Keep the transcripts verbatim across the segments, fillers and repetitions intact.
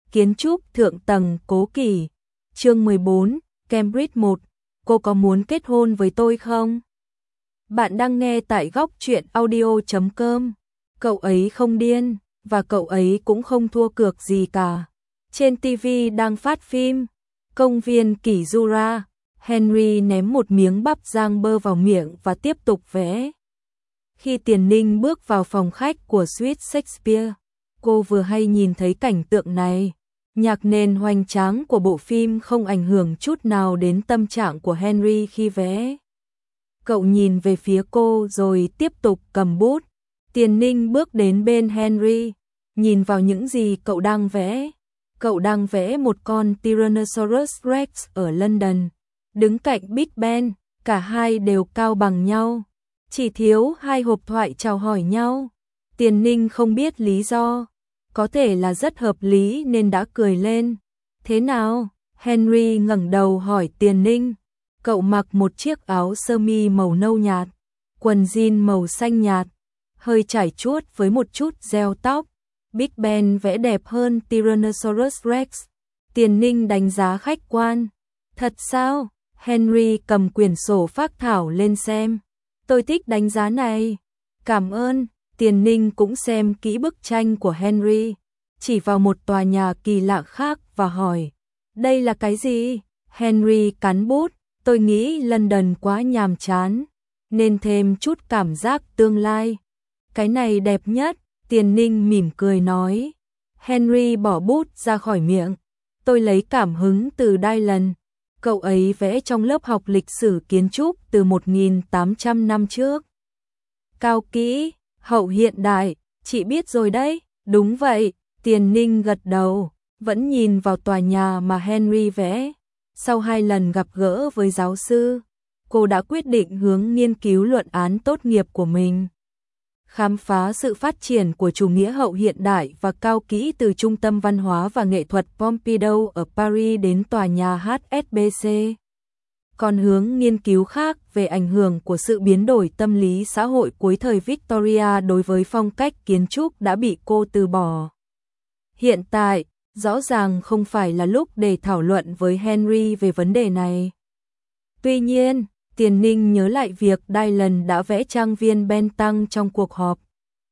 Kiến trúc thượng tầng cố kỳ. Chương mười bốn, Cambridge một. Cô có muốn kết hôn với tôi không? Bạn đang nghe tại góc truyện audio chấm com. Cậu ấy không điên, và cậu ấy cũng không thua cược gì cả. Trên ti vi đang phát phim Công viên Kỷ Jura. Henry ném một miếng bắp rang bơ vào miệng và tiếp tục vẽ. Khi Tiền Ninh bước vào phòng khách của Suite Shakespeare, cô vừa hay nhìn thấy cảnh tượng này. Nhạc nền hoành tráng của bộ phim không ảnh hưởng chút nào đến tâm trạng của Henry khi vẽ. Cậu nhìn về phía cô rồi tiếp tục cầm bút. Tiền Ninh bước đến bên Henry, nhìn vào những gì cậu đang vẽ. Cậu đang vẽ một con Tyrannosaurus Rex ở London, đứng cạnh Big Ben, cả hai đều cao bằng nhau. Chỉ thiếu hai hộp thoại chào hỏi nhau. Tiền Ninh không biết lý do, có thể là rất hợp lý nên đã cười lên. Thế nào? Henry ngẩng đầu hỏi Tiền Ninh. Cậu mặc một chiếc áo sơ mi màu nâu nhạt, quần jean màu xanh nhạt, hơi trải chuốt với một chút gel tóc. Big Ben vẽ đẹp hơn Tyrannosaurus Rex. Tiền Ninh đánh giá khách quan. Thật sao? Henry cầm quyển sổ phác thảo lên xem. Tôi thích đánh giá này. Cảm ơn. Tiền Ninh cũng xem kỹ bức tranh của Henry, chỉ vào một tòa nhà kỳ lạ khác và hỏi. Đây là cái gì? Henry cắn bút. Tôi nghĩ London quá nhàm chán, nên thêm chút cảm giác tương lai. Cái này đẹp nhất. Tiền Ninh mỉm cười nói. Henry bỏ bút ra khỏi miệng. Tôi lấy cảm hứng từ Dylan. Cậu ấy vẽ trong lớp học lịch sử kiến trúc từ một nghìn tám trăm năm trước. Cao kỹ, hậu hiện đại, chị biết rồi đấy. Đúng vậy, Tiền Ninh gật đầu, vẫn nhìn vào tòa nhà mà Henry vẽ. Sau hai lần gặp gỡ với giáo sư, cô đã quyết định hướng nghiên cứu luận án tốt nghiệp của mình. Khám phá sự phát triển của chủ nghĩa hậu hiện đại và cao kỹ từ Trung tâm Văn hóa và Nghệ thuật Pompidou ở Paris đến tòa nhà hát ét bê xê. Còn hướng nghiên cứu khác về ảnh hưởng của sự biến đổi tâm lý xã hội cuối thời Victoria đối với phong cách kiến trúc đã bị cô từ bỏ. Hiện tại, rõ ràng không phải là lúc để thảo luận với Henry về vấn đề này. Tuy nhiên, Tiền Ninh nhớ lại việc Dylan đã vẽ trang viên Bentham trong cuộc họp.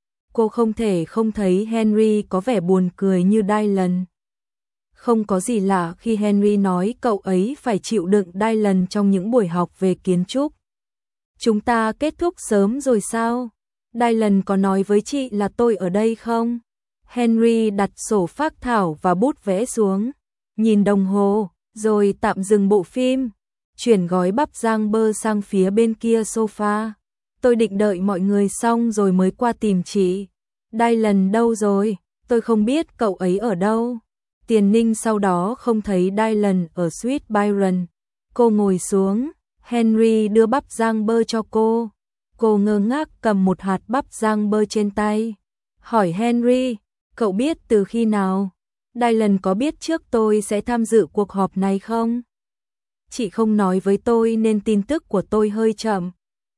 Cô không thể không thấy Henry có vẻ buồn cười như Dylan. Không có gì lạ khi Henry nói cậu ấy phải chịu đựng Dylan trong những buổi học về kiến trúc. Chúng ta kết thúc sớm rồi sao? Dylan có nói với chị là tôi ở đây không? Henry đặt sổ phác thảo và bút vẽ xuống, nhìn đồng hồ, rồi tạm dừng bộ phim, chuyển gói bắp rang bơ sang phía bên kia sofa. Tôi định đợi mọi người xong rồi mới qua tìm chị. Dylan đâu rồi? Tôi không biết cậu ấy ở đâu. Tiền Ninh sau đó không thấy Dylan ở Suite Byron. Cô ngồi xuống, Henry đưa bắp rang bơ cho cô. Cô ngơ ngác cầm một hạt bắp rang bơ trên tay. Hỏi Henry, cậu biết từ khi nào? Dylan có biết trước tôi sẽ tham dự cuộc họp này không? Chị không nói với tôi nên tin tức của tôi hơi chậm.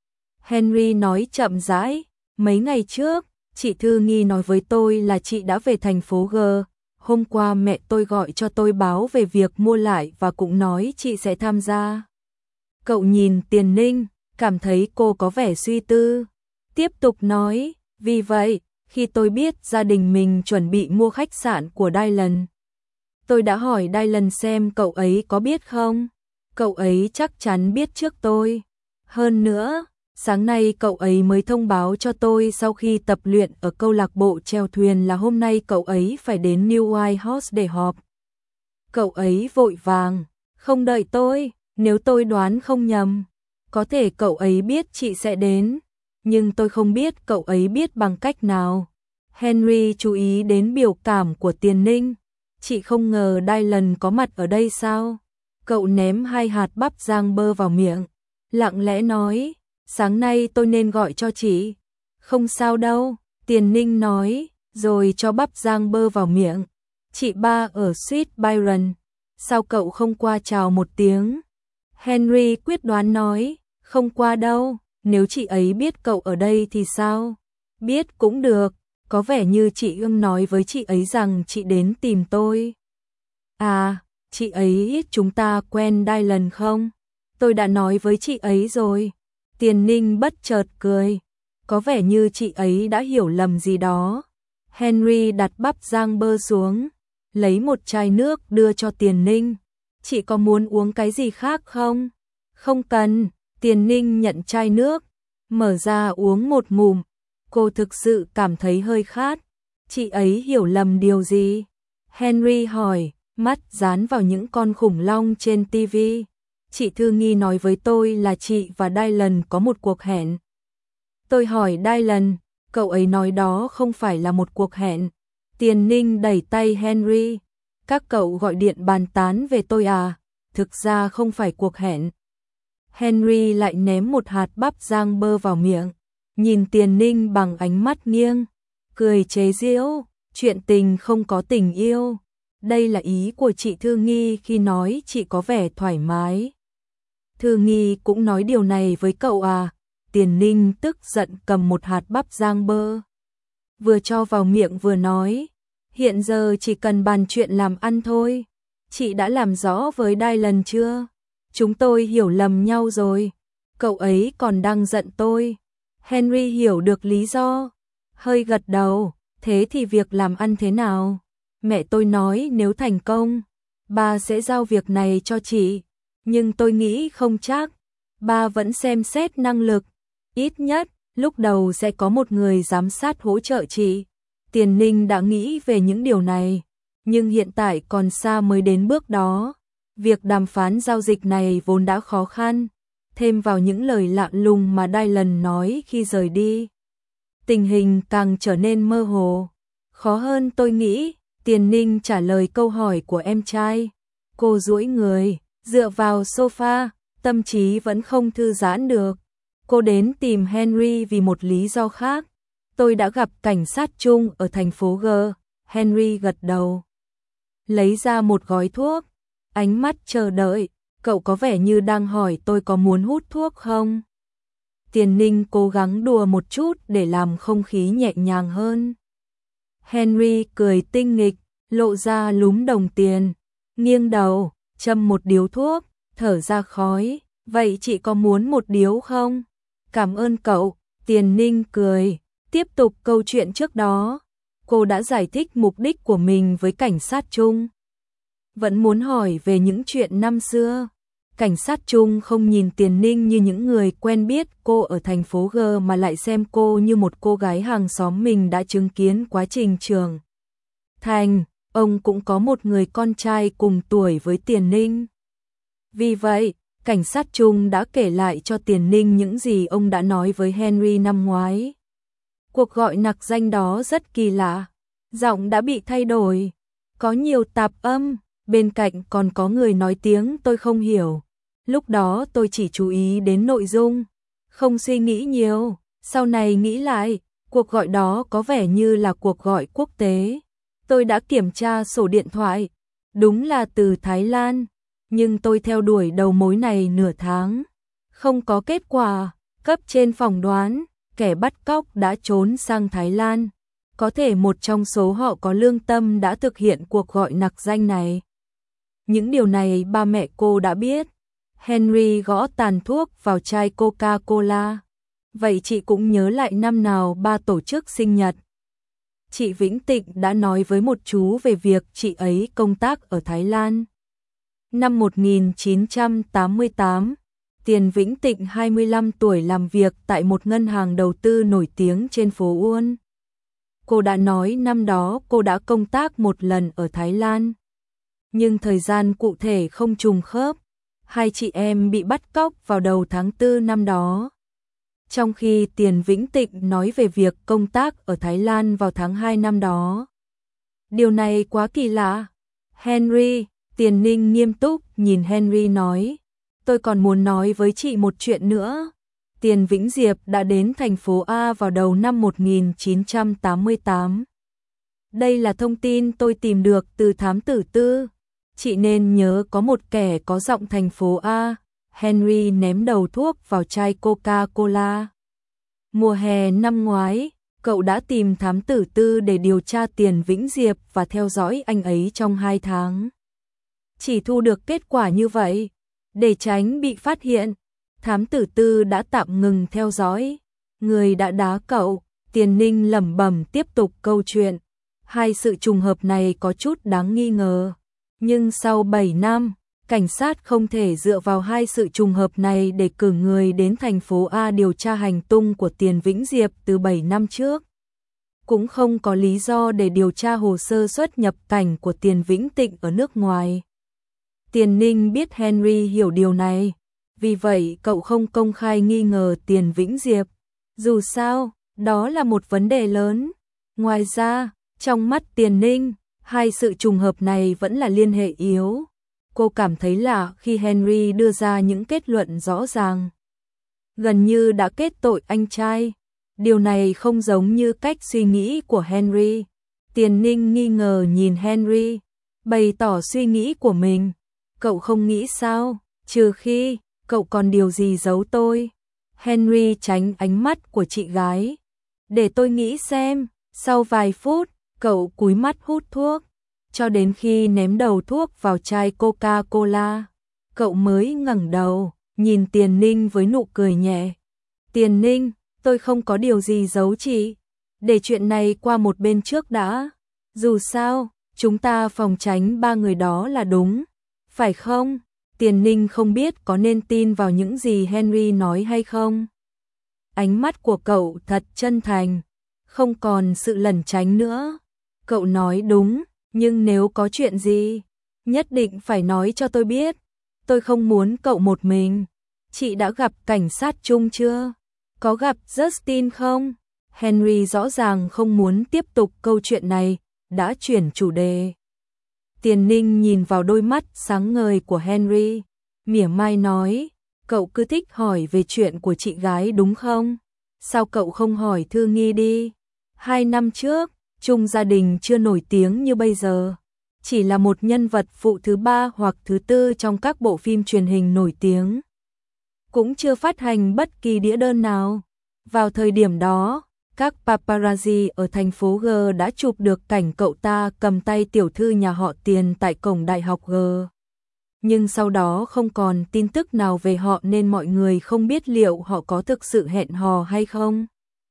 Henry nói chậm rãi. Mấy ngày trước, chị Thư Nghi nói với tôi là chị đã về thành phố G. Hôm qua mẹ tôi gọi cho tôi báo về việc mua lại và cũng nói chị sẽ tham gia. Cậu nhìn Tiền Ninh, cảm thấy cô có vẻ suy tư. Tiếp tục nói, vì vậy, khi tôi biết gia đình mình chuẩn bị mua khách sạn của Dylan, tôi đã hỏi Dylan xem cậu ấy có biết không. Cậu ấy chắc chắn biết trước tôi. Hơn nữa, sáng nay cậu ấy mới thông báo cho tôi sau khi tập luyện ở câu lạc bộ chèo thuyền là hôm nay cậu ấy phải đến New White House để họp. Cậu ấy vội vàng, không đợi tôi, nếu tôi đoán không nhầm. Có thể cậu ấy biết chị sẽ đến, nhưng tôi không biết cậu ấy biết bằng cách nào. Henry chú ý đến biểu cảm của Tiền Ninh. Chị không ngờ Dylan có mặt ở đây sao? Cậu ném hai hạt bắp rang bơ vào miệng, lặng lẽ nói, sáng nay tôi nên gọi cho chị. Không sao đâu, Tiền Ninh nói, rồi cho bắp rang bơ vào miệng. Chị ba ở Suite Byron, sao cậu không qua chào một tiếng? Henry quyết đoán nói, không qua đâu, nếu chị ấy biết cậu ở đây thì sao? Biết cũng được, có vẻ như chị ưng nói với chị ấy rằng chị đến tìm tôi. À, chị ấy chúng ta quen Dylan không? Tôi đã nói với chị ấy rồi. Tiền Ninh bất chợt cười. Có vẻ như chị ấy đã hiểu lầm gì đó. Henry đặt bắp rang bơ xuống, lấy một chai nước đưa cho Tiền Ninh. Chị có muốn uống cái gì khác không? Không cần. Tiền Ninh nhận chai nước, mở ra uống một ngụm. Cô thực sự cảm thấy hơi khát. Chị ấy hiểu lầm điều gì? Henry hỏi, mắt dán vào những con khủng long trên ti vi. Chị Thư Nghi nói với tôi là chị và Dylan có một cuộc hẹn. Tôi hỏi Dylan, cậu ấy nói đó không phải là một cuộc hẹn. Tiền Ninh đẩy tay Henry. Các cậu gọi điện bàn tán về tôi à? Thực ra không phải cuộc hẹn. Henry lại ném một hạt bắp rang bơ vào miệng, nhìn Tiền Ninh bằng ánh mắt nghiêng, cười chế giễu, chuyện tình không có tình yêu. Đây là ý của chị Thư Nghi khi nói chị có vẻ thoải mái. Thư Nghi cũng nói điều này với cậu à? Tiền Ninh tức giận cầm một hạt bắp rang bơ, vừa cho vào miệng vừa nói, hiện giờ chỉ cần bàn chuyện làm ăn thôi. Chị đã làm rõ với Dylan chưa? Chúng tôi hiểu lầm nhau rồi. Cậu ấy còn đang giận tôi. Henry hiểu được lý do, hơi gật đầu. Thế thì việc làm ăn thế nào? Mẹ tôi nói nếu thành công, ba sẽ giao việc này cho chị. Nhưng tôi nghĩ không chắc. Ba vẫn xem xét năng lực. Ít nhất, lúc đầu sẽ có một người giám sát hỗ trợ chị. Tiền Ninh đã nghĩ về những điều này, nhưng hiện tại còn xa mới đến bước đó. Việc đàm phán giao dịch này vốn đã khó khăn, thêm vào những lời lạ lùng mà Dylan nói khi rời đi, tình hình càng trở nên mơ hồ. Khó hơn tôi nghĩ. Tiền Ninh trả lời câu hỏi của em trai. Cô duỗi người, dựa vào sofa, tâm trí vẫn không thư giãn được. Cô đến tìm Henry vì một lý do khác. Tôi đã gặp cảnh sát Trung ở thành phố G. Henry gật đầu, lấy ra một gói thuốc, ánh mắt chờ đợi. Cậu có vẻ như đang hỏi tôi có muốn hút thuốc không? Tiền Ninh cố gắng đùa một chút để làm không khí nhẹ nhàng hơn. Henry cười tinh nghịch, lộ ra lúm đồng tiền, nghiêng đầu, châm một điếu thuốc, thở ra khói. Vậy chị có muốn một điếu không? Cảm ơn cậu. Tiền Ninh cười, tiếp tục câu chuyện trước đó. Cô đã giải thích mục đích của mình với cảnh sát Trung, vẫn muốn hỏi về những chuyện năm xưa. Cảnh sát Trung không nhìn Tiền Ninh như những người quen biết cô ở thành phố G mà lại xem cô như một cô gái hàng xóm mình đã chứng kiến quá trình trưởng thành. Ông cũng có một người con trai cùng tuổi với Tiền Ninh. Vì vậy, cảnh sát Trung đã kể lại cho Tiền Ninh những gì ông đã nói với Henry năm ngoái. Cuộc gọi nặc danh đó rất kỳ lạ, giọng đã bị thay đổi, có nhiều tạp âm, bên cạnh còn có người nói tiếng tôi không hiểu. Lúc đó tôi chỉ chú ý đến nội dung, không suy nghĩ nhiều. Sau này nghĩ lại, cuộc gọi đó có vẻ như là cuộc gọi quốc tế. Tôi đã kiểm tra sổ điện thoại, đúng là từ Thái Lan, nhưng tôi theo đuổi đầu mối này nửa tháng, không có kết quả. Cấp trên phỏng đoán, kẻ bắt cóc đã trốn sang Thái Lan. Có thể một trong số họ có lương tâm đã thực hiện cuộc gọi nặc danh này. Những điều này ba mẹ cô đã biết. Henry gõ tàn thuốc vào chai Coca-Cola. Vậy chị cũng nhớ lại năm nào ba tổ chức sinh nhật? Chị Vĩnh Tịnh đã nói với một chú về việc chị ấy công tác ở Thái Lan. Năm một nghìn chín trăm tám mươi tám, Tiền Vĩnh Tịnh hai mươi lăm tuổi làm việc tại một ngân hàng đầu tư nổi tiếng trên phố Uôn. Cô đã nói năm đó cô đã công tác một lần ở Thái Lan, nhưng thời gian cụ thể không trùng khớp. Hai chị em bị bắt cóc vào đầu tháng tư năm đó. Trong khi Tiền Vĩnh Tịnh nói về việc công tác ở Thái Lan vào tháng hai năm đó. Điều này quá kỳ lạ. Henry, Tiền Ninh nghiêm túc nhìn Henry nói, tôi còn muốn nói với chị một chuyện nữa. Tiền Vĩnh Diệp đã đến thành phố A vào đầu năm một nghìn chín trăm tám mươi tám. Đây là thông tin tôi tìm được từ thám tử tư. Chị nên nhớ có một kẻ có giọng thành phố A. Henry ném đầu thuốc vào chai Coca-Cola. Mùa hè năm ngoái, cậu đã tìm thám tử tư để điều tra Tiền Vĩnh Diệp và theo dõi anh ấy trong hai tháng. chỉ thu được kết quả như vậy. Để tránh bị phát hiện, thám tử Tư đã tạm ngừng theo dõi. Người đã đá cậu, Tiền Ninh lẩm bẩm tiếp tục câu chuyện. Hai sự trùng hợp này có chút đáng nghi ngờ. Nhưng sau bảy năm, cảnh sát không thể dựa vào hai sự trùng hợp này để cử người đến thành phố A điều tra hành tung của Tiền Vĩnh Diệp từ bảy năm trước. Cũng không có lý do để điều tra hồ sơ xuất nhập cảnh của Tiền Vĩnh Tịnh ở nước ngoài. Tiền Ninh biết Henry hiểu điều này, vì vậy cậu không công khai nghi ngờ Tiền Vĩnh Diệp. Dù sao, đó là một vấn đề lớn. Ngoài ra, trong mắt Tiền Ninh, hai sự trùng hợp này vẫn là liên hệ yếu. Cô cảm thấy lạ khi Henry đưa ra những kết luận rõ ràng. Gần như đã kết tội anh trai. Điều này không giống như cách suy nghĩ của Henry. Tiền Ninh nghi ngờ nhìn Henry, bày tỏ suy nghĩ của mình. Cậu không nghĩ sao, trừ khi cậu còn điều gì giấu tôi. Henry tránh ánh mắt của chị gái. Để tôi nghĩ xem. Sau vài phút, cậu cúi mắt hút thuốc, cho đến khi ném đầu thuốc vào chai Coca-Cola. Cậu mới ngẩng đầu, nhìn Tiền Ninh với nụ cười nhẹ. Tiền Ninh, tôi không có điều gì giấu chị. Để chuyện này qua một bên trước đã. Dù sao, chúng ta phòng tránh ba người đó là đúng. Phải không? Tiền Ninh không biết có nên tin vào những gì Henry nói hay không. Ánh mắt của cậu thật chân thành, không còn sự lẩn tránh nữa. Cậu nói đúng, nhưng nếu có chuyện gì, nhất định phải nói cho tôi biết. Tôi không muốn cậu một mình. Chị đã gặp cảnh sát chung chưa? Có gặp Justin không? Henry rõ ràng không muốn tiếp tục câu chuyện này, đã chuyển chủ đề. Tiền Ninh nhìn vào đôi mắt sáng ngời của Henry, mỉa mai nói, cậu cứ thích hỏi về chuyện của chị gái đúng không? Sao cậu không hỏi Thư Nghi đi? Hai năm trước, Chung gia đình chưa nổi tiếng như bây giờ. Chỉ là một nhân vật phụ thứ ba hoặc thứ tư trong các bộ phim truyền hình nổi tiếng. Cũng chưa phát hành bất kỳ đĩa đơn nào. Vào thời điểm đó, các paparazzi ở thành phố G đã chụp được cảnh cậu ta cầm tay tiểu thư nhà họ Tiền tại cổng đại học G. Nhưng sau đó không còn tin tức nào về họ nên mọi người không biết liệu họ có thực sự hẹn hò hay không.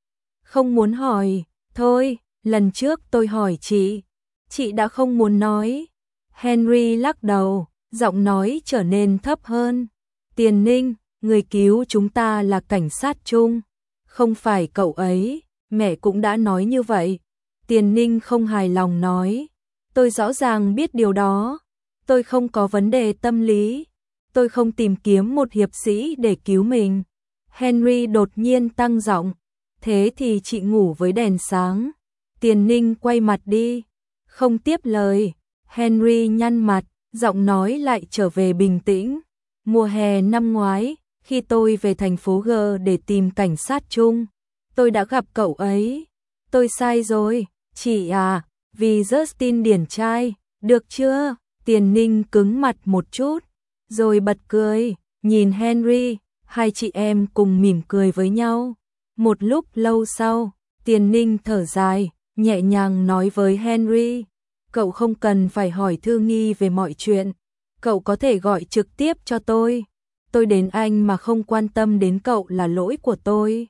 Không muốn hỏi, thôi, lần trước tôi hỏi chị, chị đã không muốn nói. Henry lắc đầu, giọng nói trở nên thấp hơn. Tiền Ninh, người cứu chúng ta là cảnh sát Chung, không phải cậu ấy, mẹ cũng đã nói như vậy. Tiền Ninh không hài lòng nói, tôi rõ ràng biết điều đó, tôi không có vấn đề tâm lý, tôi không tìm kiếm một hiệp sĩ để cứu mình. Henry đột nhiên tăng giọng, thế thì chị ngủ với đèn sáng. Tiền Ninh quay mặt đi, không tiếp lời. Henry nhăn mặt, giọng nói lại trở về bình tĩnh. Mùa hè năm ngoái, khi tôi về thành phố G để tìm cảnh sát Chung, tôi đã gặp cậu ấy. Tôi sai rồi, chị à, vì Justin điển trai, được chưa? Tiền Ninh cứng mặt một chút, rồi bật cười, nhìn Henry, hai chị em cùng mỉm cười với nhau. Một lúc lâu sau, Tiền Ninh thở dài, nhẹ nhàng nói với Henry, cậu không cần phải hỏi Thư Nghi về mọi chuyện, cậu có thể gọi trực tiếp cho tôi. Tôi đến anh mà không quan tâm đến cậu là lỗi của tôi.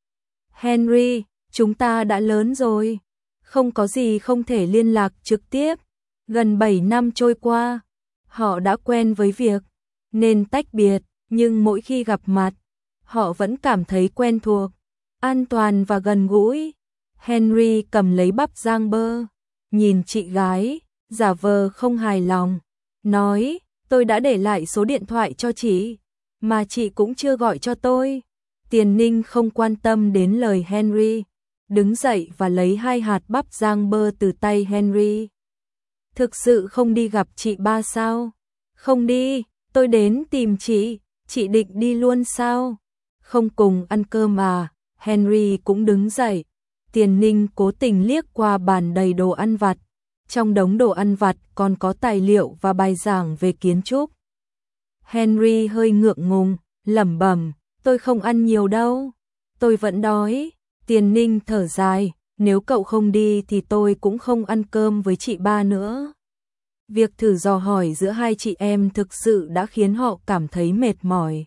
Henry, chúng ta đã lớn rồi, không có gì không thể liên lạc trực tiếp. Gần bảy năm trôi qua, họ đã quen với việc nên tách biệt, nhưng mỗi khi gặp mặt, họ vẫn cảm thấy quen thuộc, an toàn và gần gũi. Henry cầm lấy bắp rang bơ, nhìn chị gái, giả vờ không hài lòng, nói, tôi đã để lại số điện thoại cho chị, mà chị cũng chưa gọi cho tôi. Tiền Ninh không quan tâm đến lời Henry, đứng dậy và lấy hai hạt bắp rang bơ từ tay Henry. Thực sự không đi gặp chị ba sao? Không đi, tôi đến tìm chị, chị định đi luôn sao? Không cùng ăn cơm à? Henry cũng đứng dậy. Tiền Ninh cố tình liếc qua bàn đầy đồ ăn vặt. Trong đống đồ ăn vặt còn có tài liệu và bài giảng về kiến trúc. Henry hơi ngượng ngùng, lẩm bẩm, tôi không ăn nhiều đâu, tôi vẫn đói. Tiền Ninh thở dài, nếu cậu không đi thì tôi cũng không ăn cơm với chị ba nữa. Việc thử dò hỏi giữa hai chị em thực sự đã khiến họ cảm thấy mệt mỏi.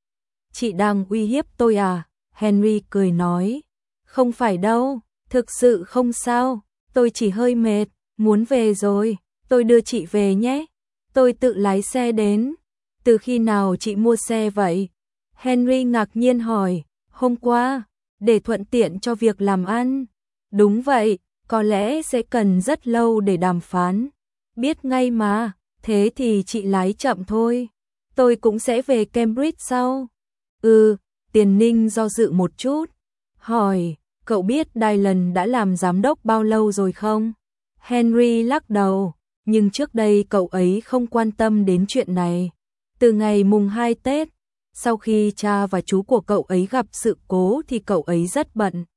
Chị đang uy hiếp tôi à? Henry cười nói. Không phải đâu, thực sự không sao, tôi chỉ hơi mệt, muốn về rồi, tôi đưa chị về nhé. Tôi tự lái xe đến. Từ khi nào chị mua xe vậy? Henry ngạc nhiên hỏi. Hôm qua, để thuận tiện cho việc làm ăn. Đúng vậy, có lẽ sẽ cần rất lâu để đàm phán. Biết ngay mà, thế thì chị lái chậm thôi. Tôi cũng sẽ về Cambridge sau. Ừ, Tiền Ninh do dự một chút. Hỏi, cậu biết Dylan đã làm giám đốc bao lâu rồi không? Henry lắc đầu, nhưng trước đây cậu ấy không quan tâm đến chuyện này. Từ ngày mùng hai Tết, sau khi cha và chú của cậu ấy gặp sự cố thì cậu ấy rất bận.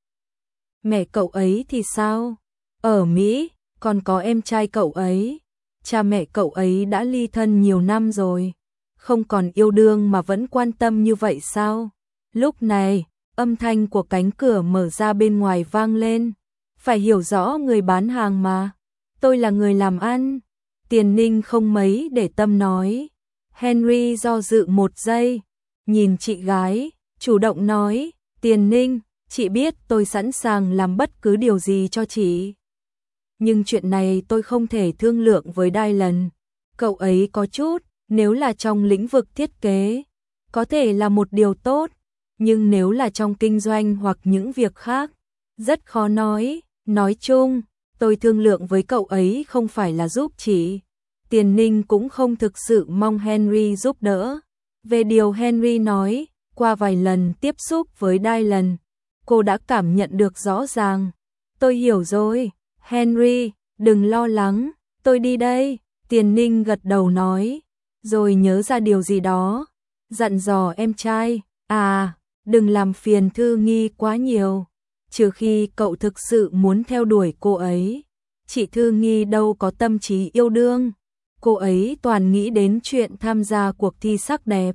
Mẹ cậu ấy thì sao? Ở Mỹ, còn có em trai cậu ấy. Cha mẹ cậu ấy đã ly thân nhiều năm rồi. Không còn yêu đương mà vẫn quan tâm như vậy sao? Lúc này, âm thanh của cánh cửa mở ra bên ngoài vang lên. Phải hiểu rõ người bán hàng mà. Tôi là người làm ăn. Tiền Ninh không mấy để tâm nói. Henry do dự một giây, nhìn chị gái, chủ động nói, Tiền Ninh, chị biết tôi sẵn sàng làm bất cứ điều gì cho chị. Nhưng chuyện này tôi không thể thương lượng với Dylan. Cậu ấy có chút, nếu là trong lĩnh vực thiết kế, có thể là một điều tốt, nhưng nếu là trong kinh doanh hoặc những việc khác, rất khó nói. Nói chung, tôi thương lượng với cậu ấy không phải là giúp chị. Tiền Ninh cũng không thực sự mong Henry giúp đỡ. Về điều Henry nói, qua vài lần tiếp xúc với Dylan, cô đã cảm nhận được rõ ràng. Tôi hiểu rồi, Henry, đừng lo lắng, tôi đi đây. Tiền Ninh gật đầu nói, rồi nhớ ra điều gì đó, dặn dò em trai, à, đừng làm phiền Thư Nghi quá nhiều, trừ khi cậu thực sự muốn theo đuổi cô ấy. Chị Thư Nghi đâu có tâm trí yêu đương, cô ấy toàn nghĩ đến chuyện tham gia cuộc thi sắc đẹp.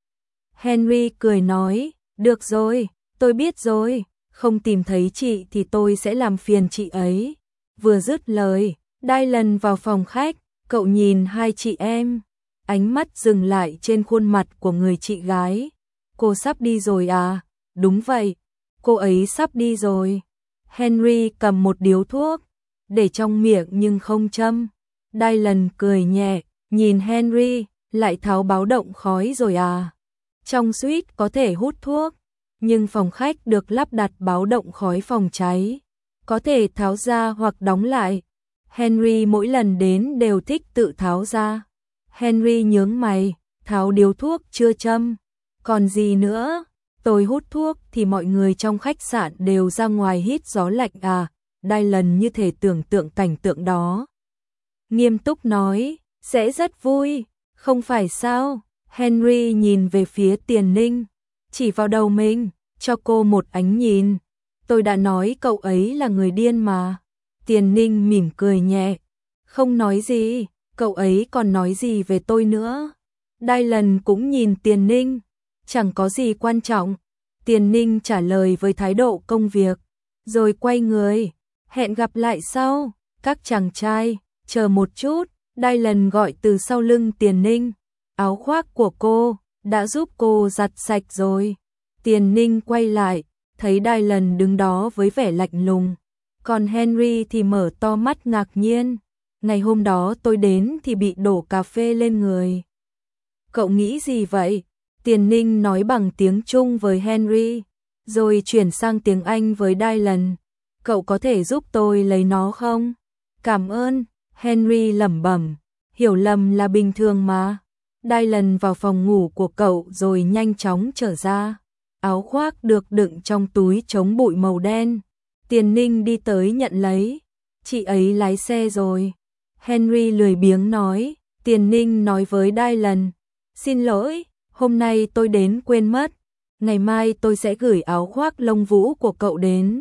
Henry cười nói, được rồi, tôi biết rồi, không tìm thấy chị thì tôi sẽ làm phiền chị ấy. Vừa dứt lời, Dylan vào phòng khách, cậu nhìn hai chị em, ánh mắt dừng lại trên khuôn mặt của người chị gái. Cô sắp đi rồi à? Đúng vậy, cô ấy sắp đi rồi. Henry cầm một điếu thuốc, để trong miệng nhưng không châm. Dylan cười nhẹ, nhìn Henry, lại tháo báo động khói rồi à? Trong suite có thể hút thuốc, nhưng phòng khách được lắp đặt báo động khói phòng cháy, có thể tháo ra hoặc đóng lại. Henry mỗi lần đến đều thích tự tháo ra. Henry nhướng mày, tháo điếu thuốc chưa châm. Còn gì nữa? Tôi hút thuốc thì mọi người trong khách sạn đều ra ngoài hít gió lạnh à? Dylan như thể tưởng tượng cảnh tượng đó. Nghiêm túc nói, sẽ rất vui, không phải sao? Henry nhìn về phía Tiền Ninh, chỉ vào đầu mình, cho cô một ánh nhìn. Tôi đã nói cậu ấy là người điên mà. Tiền Ninh mỉm cười nhẹ, không nói gì, cậu ấy còn nói gì về tôi nữa. Dylan cũng nhìn Tiền Ninh, chẳng có gì quan trọng. Tiền Ninh trả lời với thái độ công việc, rồi quay người, hẹn gặp lại sau. Các chàng trai, chờ một chút, Dylan gọi từ sau lưng Tiền Ninh. Áo khoác của cô, đã giúp cô giặt sạch rồi. Tiền Ninh quay lại, thấy Dylan đứng đó với vẻ lạnh lùng. Còn Henry thì mở to mắt ngạc nhiên. Ngày hôm đó tôi đến thì bị đổ cà phê lên người. Cậu nghĩ gì vậy? Tiền Ninh nói bằng tiếng Trung với Henry, rồi chuyển sang tiếng Anh với Dylan. Cậu có thể giúp tôi lấy nó không? Cảm ơn, Henry lẩm bẩm, hiểu lầm là bình thường mà. Dylan vào phòng ngủ của cậu rồi nhanh chóng trở ra. Áo khoác được đựng trong túi chống bụi màu đen. Tiền Ninh đi tới nhận lấy. Chị ấy lái xe rồi. Henry lười biếng nói. Tiền Ninh nói với Dylan, xin lỗi, hôm nay tôi đến quên mất. Ngày mai tôi sẽ gửi áo khoác lông vũ của cậu đến.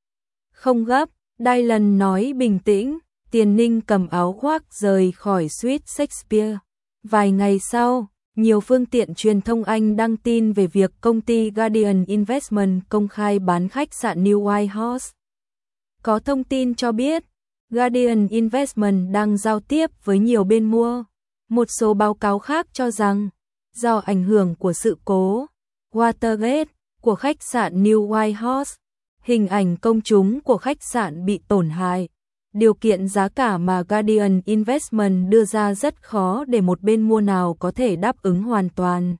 Không gấp, Dylan nói bình tĩnh. Tiền Ninh cầm áo khoác rời khỏi suite Shakespeare. Vài ngày sau, nhiều phương tiện truyền thông Anh đăng tin về việc công ty Guardian Investment công khai bán khách sạn New White House. Có thông tin cho biết, Guardian Investment đang giao tiếp với nhiều bên mua. Một số báo cáo khác cho rằng, do ảnh hưởng của sự cố Watergate của khách sạn New White House, hình ảnh công chúng của khách sạn bị tổn hại. Điều kiện giá cả mà Guardian Investment đưa ra rất khó để một bên mua nào có thể đáp ứng hoàn toàn.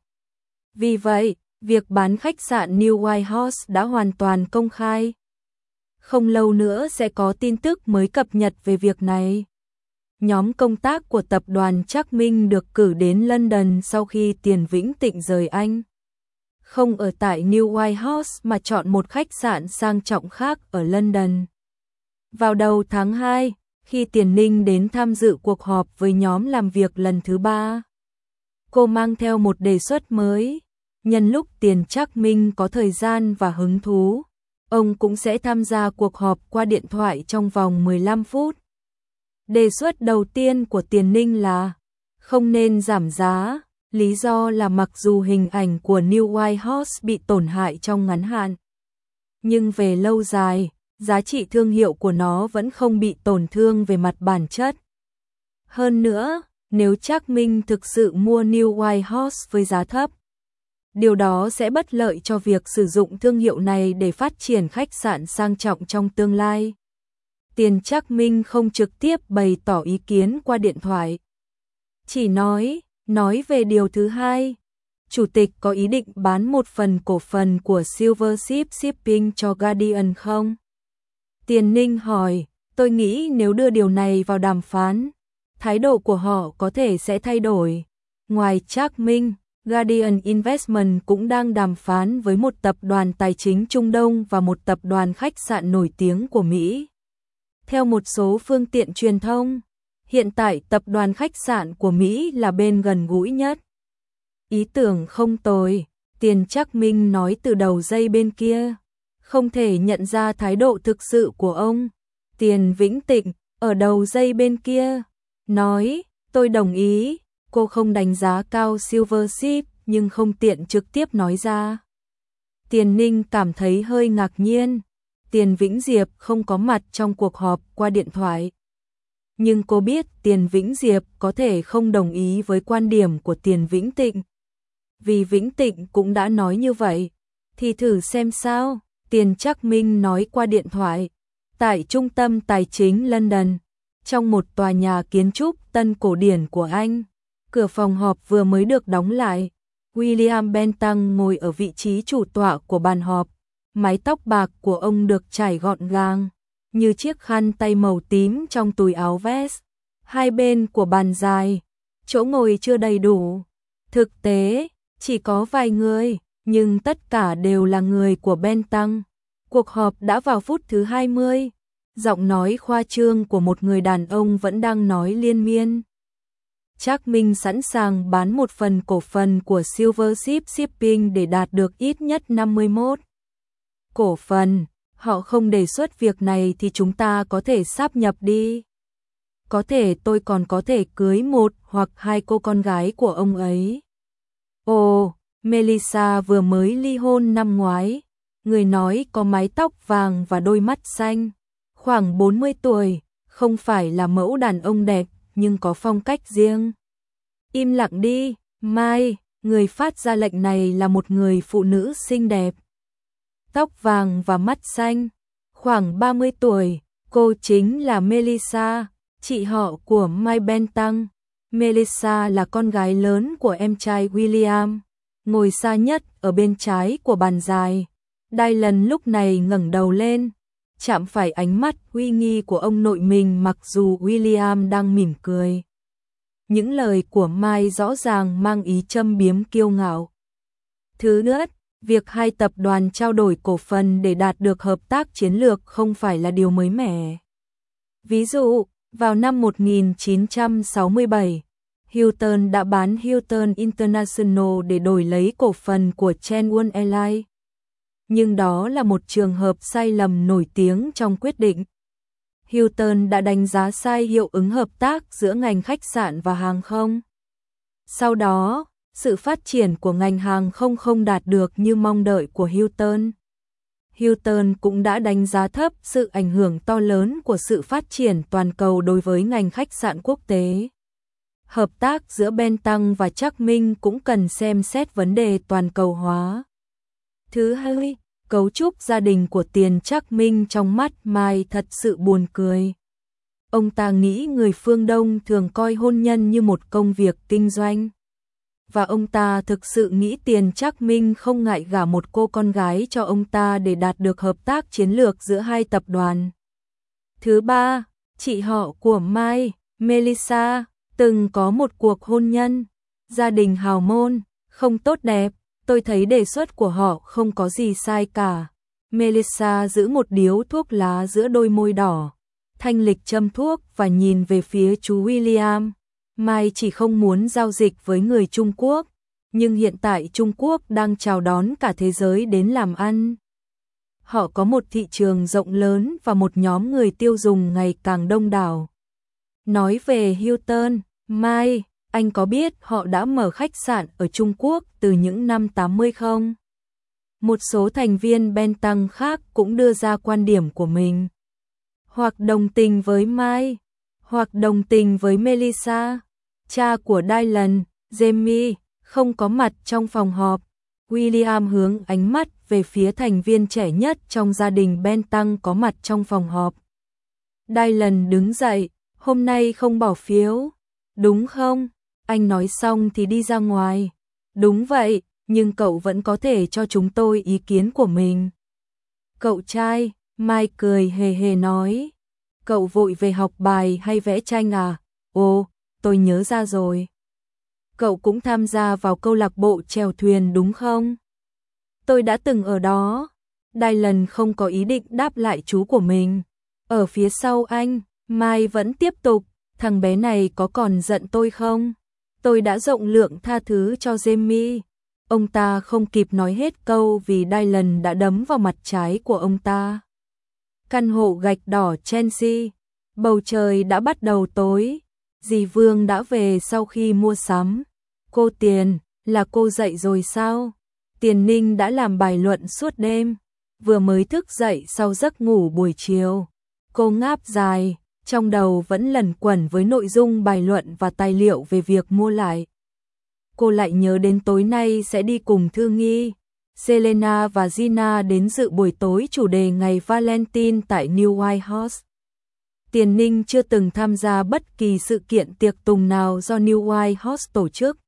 Vì vậy, việc bán khách sạn New White House đã hoàn toàn công khai. Không lâu nữa sẽ có tin tức mới cập nhật về việc này. Nhóm công tác của tập đoàn Trác Minh được cử đến London sau khi Tiền Vĩnh Tịnh rời Anh. Không ở tại New White House mà chọn một khách sạn sang trọng khác ở London. Vào đầu tháng hai, khi Tiền Ninh đến tham dự cuộc họp với nhóm làm việc lần thứ ba, cô mang theo một đề xuất mới. Nhân lúc Tiền Trác Minh có thời gian và hứng thú, ông cũng sẽ tham gia cuộc họp qua điện thoại trong vòng mười lăm phút. Đề xuất đầu tiên của Tiền Ninh là không nên giảm giá, lý do là mặc dù hình ảnh của New White House bị tổn hại trong ngắn hạn, nhưng về lâu dài, giá trị thương hiệu của nó vẫn không bị tổn thương về mặt bản chất. Hơn nữa, nếu Trác Minh thực sự mua New White House với giá thấp, điều đó sẽ bất lợi cho việc sử dụng thương hiệu này để phát triển khách sạn sang trọng trong tương lai. Tiền Trác Minh không trực tiếp bày tỏ ý kiến qua điện thoại. Chỉ nói, nói về điều thứ hai, chủ tịch có ý định bán một phần cổ phần của Silvership Shipping cho Guardian không? Tiền Ninh hỏi, tôi nghĩ nếu đưa điều này vào đàm phán, thái độ của họ có thể sẽ thay đổi. Ngoài Trác Minh, Guardian Investment cũng đang đàm phán với một tập đoàn tài chính Trung Đông và một tập đoàn khách sạn nổi tiếng của Mỹ. Theo một số phương tiện truyền thông, hiện tại tập đoàn khách sạn của Mỹ là bên gần gũi nhất. Ý tưởng không tồi, Tiền Trác Minh nói từ đầu dây bên kia. Không thể nhận ra thái độ thực sự của ông. Tiền Vĩnh Tịnh, ở đầu dây bên kia, nói, tôi đồng ý, cô không đánh giá cao Silvership nhưng không tiện trực tiếp nói ra. Tiền Ninh cảm thấy hơi ngạc nhiên. Tiền Vĩnh Diệp không có mặt trong cuộc họp qua điện thoại. Nhưng cô biết Tiền Vĩnh Diệp có thể không đồng ý với quan điểm của Tiền Vĩnh Tịnh. Vì Vĩnh Tịnh cũng đã nói như vậy, thì thử xem sao. Tiền Trác Minh nói qua điện thoại, tại trung tâm tài chính London, trong một tòa nhà kiến trúc tân cổ điển của Anh. Cửa phòng họp vừa mới được đóng lại. William Bentham ngồi ở vị trí chủ tọa của bàn họp. Mái tóc bạc của ông được trải gọn gàng, như chiếc khăn tay màu tím trong túi áo vest. Hai bên của bàn dài, chỗ ngồi chưa đầy đủ. Thực tế, chỉ có vài người, nhưng tất cả đều là người của Bentham. Cuộc họp đã vào phút thứ hai mươi. Giọng nói khoa trương của một người đàn ông vẫn đang nói liên miên. Trác Minh sẵn sàng bán một phần cổ phần của Silvership Shipping để đạt được ít nhất năm mươi mốt cổ phần. Họ không đề xuất việc này thì chúng ta có thể sáp nhập đi. Có thể tôi còn có thể cưới một hoặc hai cô con gái của ông ấy. Ồ, Melissa vừa mới ly hôn năm ngoái. Người nói có mái tóc vàng và đôi mắt xanh. Khoảng bốn mươi tuổi, không phải là mẫu đàn ông đẹp, nhưng có phong cách riêng. Im lặng đi, Mai, người phát ra lệnh này là một người phụ nữ xinh đẹp. Tóc vàng và mắt xanh, khoảng ba mươi tuổi, cô chính là Melissa, chị họ của Mike Bentham. Melissa là con gái lớn của em trai William, ngồi xa nhất ở bên trái của bàn dài. Dylan lúc này ngẩng đầu lên, chạm phải ánh mắt uy nghi của ông nội mình mặc dù William đang mỉm cười. Những lời của Mai rõ ràng mang ý châm biếm kiêu ngạo. Thứ nữa, việc hai tập đoàn trao đổi cổ phần để đạt được hợp tác chiến lược không phải là điều mới mẻ. Ví dụ, vào năm một nghìn chín trăm sáu mươi bảy, Hilton đã bán Hilton International để đổi lấy cổ phần của Chenwon Airlines. Nhưng đó là một trường hợp sai lầm nổi tiếng trong quyết định. Hilton đã đánh giá sai hiệu ứng hợp tác giữa ngành khách sạn và hàng không. Sau đó, sự phát triển của ngành hàng không không đạt được như mong đợi của Hilton. Hilton cũng đã đánh giá thấp sự ảnh hưởng to lớn của sự phát triển toàn cầu đối với ngành khách sạn quốc tế. Hợp tác giữa Bentang và Trác Minh cũng cần xem xét vấn đề toàn cầu hóa. Thứ hai, cấu trúc gia đình của Tiền Trác Minh trong mắt Mai thật sự buồn cười. Ông ta nghĩ người phương Đông thường coi hôn nhân như một công việc kinh doanh. Và ông ta thực sự nghĩ Tiền Trác Minh không ngại gả một cô con gái cho ông ta để đạt được hợp tác chiến lược giữa hai tập đoàn. Thứ ba, chị họ của Mai, Melissa, từng có một cuộc hôn nhân, gia đình hào môn, không tốt đẹp. Tôi thấy đề xuất của họ không có gì sai cả. Melissa giữ một điếu thuốc lá giữa đôi môi đỏ, thanh lịch châm thuốc và nhìn về phía chú William. Mai chỉ không muốn giao dịch với người Trung Quốc, nhưng hiện tại Trung Quốc đang chào đón cả thế giới đến làm ăn. Họ có một thị trường rộng lớn và một nhóm người tiêu dùng ngày càng đông đảo. Nói về Hilton, Mai, anh có biết họ đã mở khách sạn ở Trung Quốc từ những năm tám mươi không? Một số thành viên Bentang khác cũng đưa ra quan điểm của mình. Hoặc đồng tình với Mai, hoặc đồng tình với Melissa. Cha của Dylan, Jamie, không có mặt trong phòng họp. William hướng ánh mắt về phía thành viên trẻ nhất trong gia đình Bentang có mặt trong phòng họp. Dylan đứng dậy, hôm nay không bỏ phiếu, đúng không? Anh nói xong thì đi ra ngoài. Đúng vậy, nhưng cậu vẫn có thể cho chúng tôi ý kiến của mình. Cậu trai, Mai cười hề hề nói. Cậu vội về học bài hay vẽ tranh à? Ồ, tôi nhớ ra rồi. Cậu cũng tham gia vào câu lạc bộ chèo thuyền đúng không? Tôi đã từng ở đó. Dylan không có ý định đáp lại chú của mình. Ở phía sau anh, Mai vẫn tiếp tục. Thằng bé này có còn giận tôi không? Tôi đã rộng lượng tha thứ cho Jamie. Ông ta không kịp nói hết câu vì Dylan đã đấm vào mặt trái của ông ta. Căn hộ gạch đỏ Chelsea. Bầu trời đã bắt đầu tối. Dì Vương đã về sau khi mua sắm. Cô Tiền, là cô dậy rồi sao? Tiền Ninh đã làm bài luận suốt đêm. Vừa mới thức dậy sau giấc ngủ buổi chiều. Cô ngáp dài, trong đầu vẫn lẩn quẩn với nội dung bài luận và tài liệu về việc mua lại. Cô lại nhớ đến tối nay sẽ đi cùng Thư Nghi, Selena và Gina đến dự buổi tối chủ đề ngày Valentine tại New White House. Tiền Ninh chưa từng tham gia bất kỳ sự kiện tiệc tùng nào do New White House tổ chức.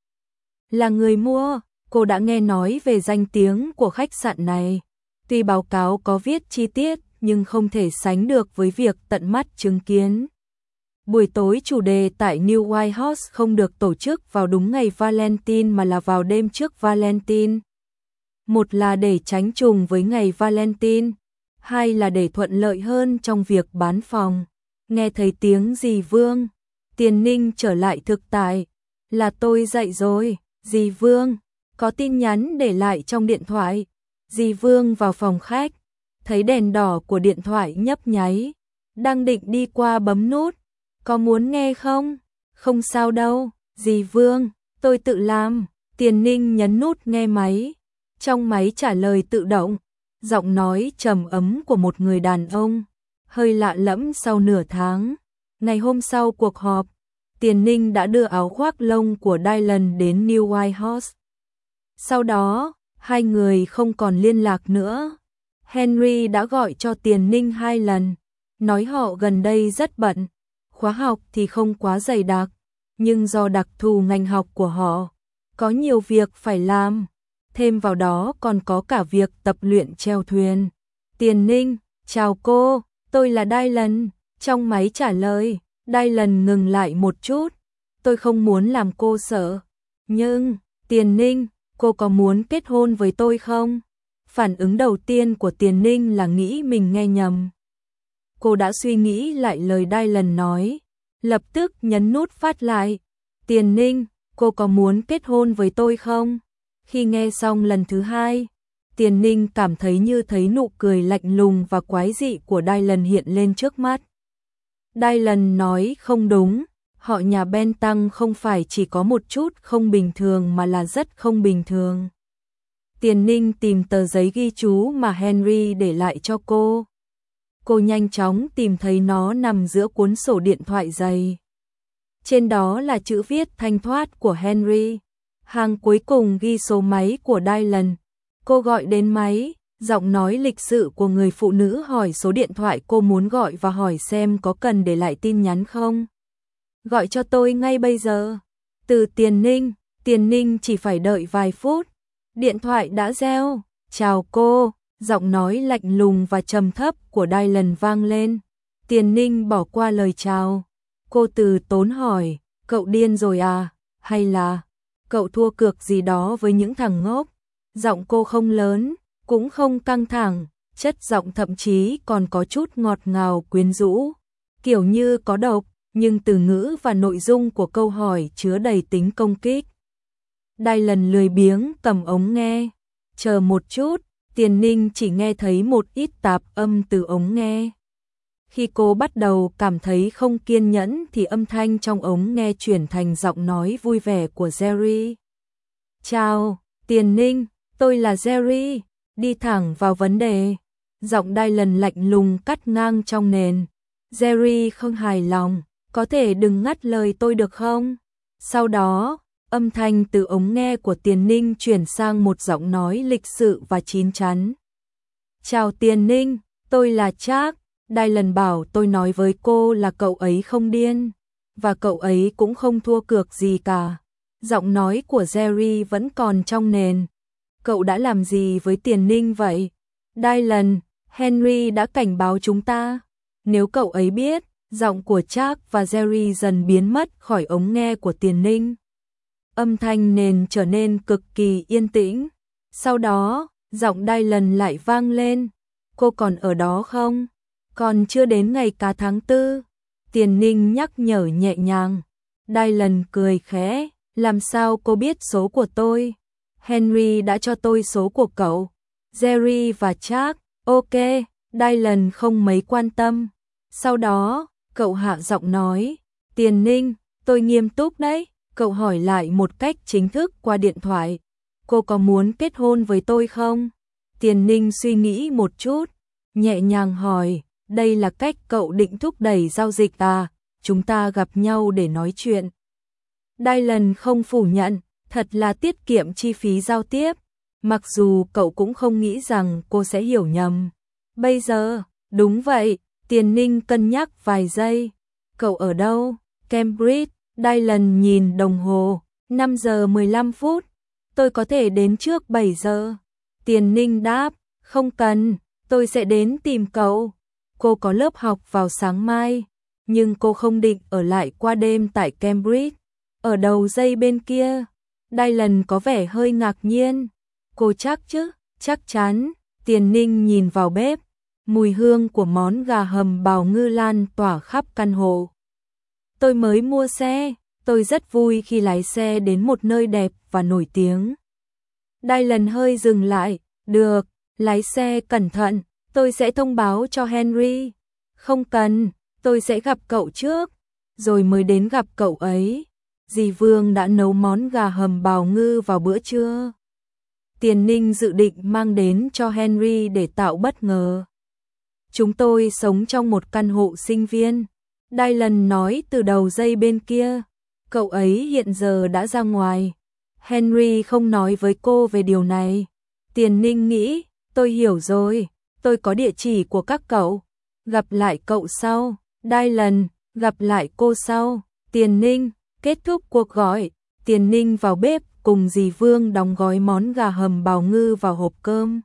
Là người mua, cô đã nghe nói về danh tiếng của khách sạn này. Tuy báo cáo có viết chi tiết, nhưng không thể sánh được với việc tận mắt chứng kiến. Buổi tối chủ đề tại New White House không được tổ chức vào đúng ngày Valentine mà là vào đêm trước Valentine. Một là để tránh trùng với ngày Valentine, hai là để thuận lợi hơn trong việc bán phòng. Nghe thấy tiếng dì Vương, Tiền Ninh trở lại thực tại. Là tôi dậy rồi, dì Vương, có tin nhắn để lại trong điện thoại. Dì Vương vào phòng khách, thấy đèn đỏ của điện thoại nhấp nháy, đang định đi qua bấm nút. Có muốn nghe không? Không sao đâu, dì Vương, tôi tự làm. Tiền Ninh nhấn nút nghe máy. Trong máy trả lời tự động, giọng nói trầm ấm của một người đàn ông, hơi lạ lẫm sau nửa tháng. Ngày hôm sau cuộc họp, Tiền Ninh đã đưa áo khoác lông của Dylan đến New White House. Sau đó, hai người không còn liên lạc nữa. Henry đã gọi cho Tiền Ninh hai lần, nói họ gần đây rất bận. Khóa học thì không quá dày đặc, nhưng do đặc thù ngành học của họ, có nhiều việc phải làm. Thêm vào đó còn có cả việc tập luyện chèo thuyền. Tiền Ninh, chào cô, tôi là Dylan. Trong máy trả lời, Dylan ngừng lại một chút. Tôi không muốn làm cô sợ. Nhưng, Tiền Ninh, cô có muốn kết hôn với tôi không? Phản ứng đầu tiên của Tiền Ninh là nghĩ mình nghe nhầm. Cô đã suy nghĩ lại lời Dylan nói, lập tức nhấn nút phát lại. Tiền Ninh, cô có muốn kết hôn với tôi không? Khi nghe xong lần thứ hai, Tiền Ninh cảm thấy như thấy nụ cười lạnh lùng và quái dị của Dylan hiện lên trước mắt. Dylan nói không đúng, họ nhà Bentang không phải chỉ có một chút không bình thường mà là rất không bình thường. Tiền Ninh tìm tờ giấy ghi chú mà Henry để lại cho cô. Cô nhanh chóng tìm thấy nó nằm giữa cuốn sổ điện thoại dày. Trên đó là chữ viết thanh thoát của Henry. Hàng cuối cùng ghi số máy của Dylan. Cô gọi đến máy, giọng nói lịch sự của người phụ nữ hỏi số điện thoại cô muốn gọi và hỏi xem có cần để lại tin nhắn không. Gọi cho tôi ngay bây giờ. Từ Tiền Ninh, Tiền Ninh chỉ phải đợi vài phút. Điện thoại đã reo. Chào cô, giọng nói lạnh lùng và trầm thấp của Dylan vang lên. Tiền Ninh bỏ qua lời chào. Cô từ tốn hỏi, cậu điên rồi à, hay là cậu thua cược gì đó với những thằng ngốc? Giọng cô không lớn, cũng không căng thẳng, chất giọng thậm chí còn có chút ngọt ngào quyến rũ, kiểu như có độc, nhưng từ ngữ và nội dung của câu hỏi chứa đầy tính công kích. Dylan lười biếng cầm ống nghe, chờ một chút, Tiền Ninh chỉ nghe thấy một ít tạp âm từ ống nghe. Khi cô bắt đầu cảm thấy không kiên nhẫn thì âm thanh trong ống nghe chuyển thành giọng nói vui vẻ của Jerry. Chào, Tiền Ninh, tôi là Jerry, đi thẳng vào vấn đề. Giọng Dylan lạnh lùng cắt ngang trong nền. Jerry không hài lòng, có thể đừng ngắt lời tôi được không? Sau đó, âm thanh từ ống nghe của Tiền Ninh chuyển sang một giọng nói lịch sự và chín chắn. Chào Tiền Ninh, tôi là Chuck. Dylan bảo tôi nói với cô là cậu ấy không điên, và cậu ấy cũng không thua cược gì cả. Giọng nói của Jerry vẫn còn trong nền. Cậu đã làm gì với Tiền Ninh vậy? Dylan, Henry đã cảnh báo chúng ta. Nếu cậu ấy biết, giọng của Chuck và Jerry dần biến mất khỏi ống nghe của Tiền Ninh. Âm thanh nền trở nên cực kỳ yên tĩnh. Sau đó, giọng Dylan lại vang lên. Cô còn ở đó không? Còn chưa đến ngày cá tháng tư. Tiền Ninh nhắc nhở nhẹ nhàng. Dylan cười khẽ. Làm sao cô biết số của tôi? Henry đã cho tôi số của cậu. Jerry và Chuck. Ok, Dylan không mấy quan tâm. Sau đó, cậu hạ giọng nói. Tiền Ninh, tôi nghiêm túc đấy. Cậu hỏi lại một cách chính thức qua điện thoại. Cô có muốn kết hôn với tôi không? Tiền Ninh suy nghĩ một chút, nhẹ nhàng hỏi. Đây là cách cậu định thúc đẩy giao dịch à? Chúng ta gặp nhau để nói chuyện. Dylan không phủ nhận, thật là tiết kiệm chi phí giao tiếp. Mặc dù cậu cũng không nghĩ rằng cô sẽ hiểu nhầm. Bây giờ, đúng vậy, Tiền Ninh cân nhắc vài giây. Cậu ở đâu? Cambridge. Dylan nhìn đồng hồ, năm giờ mười lăm phút. Tôi có thể đến trước bảy giờ. Tiền Ninh đáp, không cần, tôi sẽ đến tìm cậu. Cô có lớp học vào sáng mai, nhưng cô không định ở lại qua đêm tại Cambridge. Ở đầu dây bên kia, Dylan có vẻ hơi ngạc nhiên. Cô chắc chứ? Chắc chắn. Tiền Ninh nhìn vào bếp, mùi hương của món gà hầm bào ngư lan tỏa khắp căn hộ. Tôi mới mua xe, tôi rất vui khi lái xe đến một nơi đẹp và nổi tiếng. Dylan hơi dừng lại, được, lái xe cẩn thận, tôi sẽ thông báo cho Henry. Không cần, tôi sẽ gặp cậu trước, rồi mới đến gặp cậu ấy. Dì Vương đã nấu món gà hầm bào ngư vào bữa trưa. Tiền Ninh dự định mang đến cho Henry để tạo bất ngờ. Chúng tôi sống trong một căn hộ sinh viên. Dylan nói từ đầu dây bên kia. Cậu ấy hiện giờ đã ra ngoài. Henry không nói với cô về điều này. Tiền Ninh nghĩ, tôi hiểu rồi. Tôi có địa chỉ của các cậu. Gặp lại cậu sau. Dylan, gặp lại cô sau. Tiền Ninh, kết thúc cuộc gọi. Tiền Ninh vào bếp cùng dì Vương đóng gói món gà hầm bào ngư vào hộp cơm.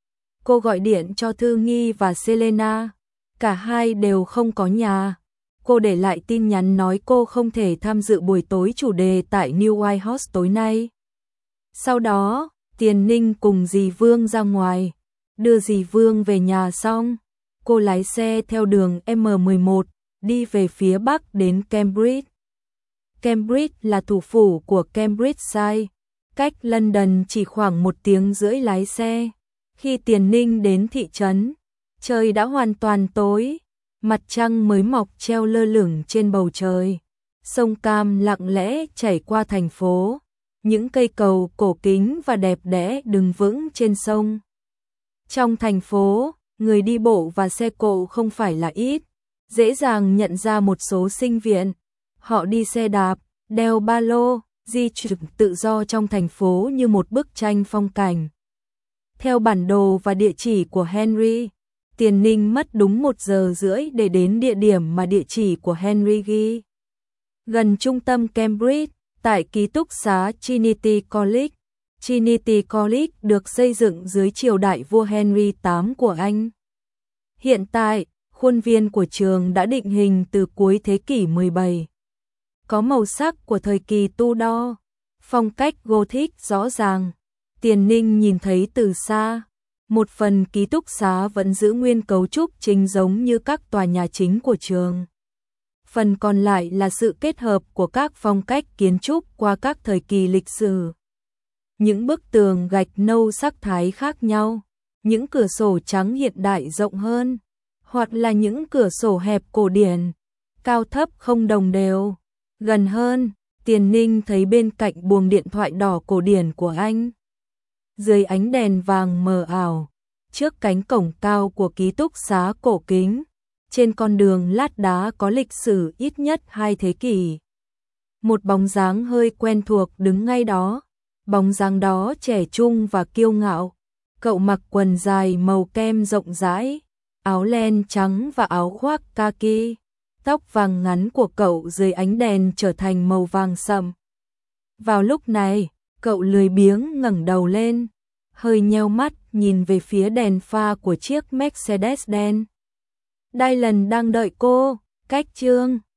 Cô gọi điện cho Thư Nghi và Selena. Cả hai đều không có nhà. Cô để lại tin nhắn nói cô không thể tham dự buổi tối chủ đề tại New White House tối nay. Sau đó, Tiền Ninh cùng dì Vương ra ngoài. Đưa dì Vương về nhà xong, cô lái xe theo đường M mười một, đi về phía bắc đến Cambridge. Cambridge là thủ phủ của Cambridgeshire, cách London chỉ khoảng một tiếng rưỡi lái xe. Khi Tiền Ninh đến thị trấn, trời đã hoàn toàn tối, mặt trăng mới mọc treo lơ lửng trên bầu trời. Sông Cam lặng lẽ chảy qua thành phố. những cây cầu cổ kính và đẹp đẽ đứng vững trên sông. Trong thành phố, người đi bộ và xe cộ không phải là ít, dễ dàng nhận ra một số sinh viên. Họ đi xe đạp, đeo ba lô, di chuyển tự do trong thành phố như một bức tranh phong cảnh. Theo bản đồ và địa chỉ của Henry, Tiền Ninh mất đúng một giờ rưỡi để đến địa điểm mà địa chỉ của Henry ghi. Gần trung tâm Cambridge, tại ký túc xá Trinity College. Trinity College được xây dựng dưới triều đại vua Henry the eighth của Anh. Hiện tại, khuôn viên của trường đã định hình từ cuối thế kỷ mười bảy. Có màu sắc của thời kỳ Tudor, phong cách Gothic rõ ràng. Tiền Ninh nhìn thấy từ xa, một phần ký túc xá vẫn giữ nguyên cấu trúc chính giống như các tòa nhà chính của trường. Phần còn lại là sự kết hợp của các phong cách kiến trúc qua các thời kỳ lịch sử. Những bức tường gạch nâu sắc thái khác nhau, những cửa sổ trắng hiện đại rộng hơn, hoặc là những cửa sổ hẹp cổ điển, cao thấp không đồng đều. Gần hơn, Tiền Ninh thấy bên cạnh buồng điện thoại đỏ cổ điển của anh. Dưới ánh đèn vàng mờ ảo, trước cánh cổng cao của ký túc xá cổ kính, trên con đường lát đá có lịch sử ít nhất hai thế kỷ. Một bóng dáng hơi quen thuộc đứng ngay đó, bóng dáng đó trẻ trung và kiêu ngạo. Cậu mặc quần dài màu kem rộng rãi, áo len trắng và áo khoác kaki. Tóc vàng ngắn của cậu dưới ánh đèn trở thành màu vàng sậm. Vào lúc này, cậu lười biếng ngẩng đầu lên, hơi nheo mắt nhìn về phía đèn pha của chiếc Mercedes đen. Dylan đang đợi cô, cách chương.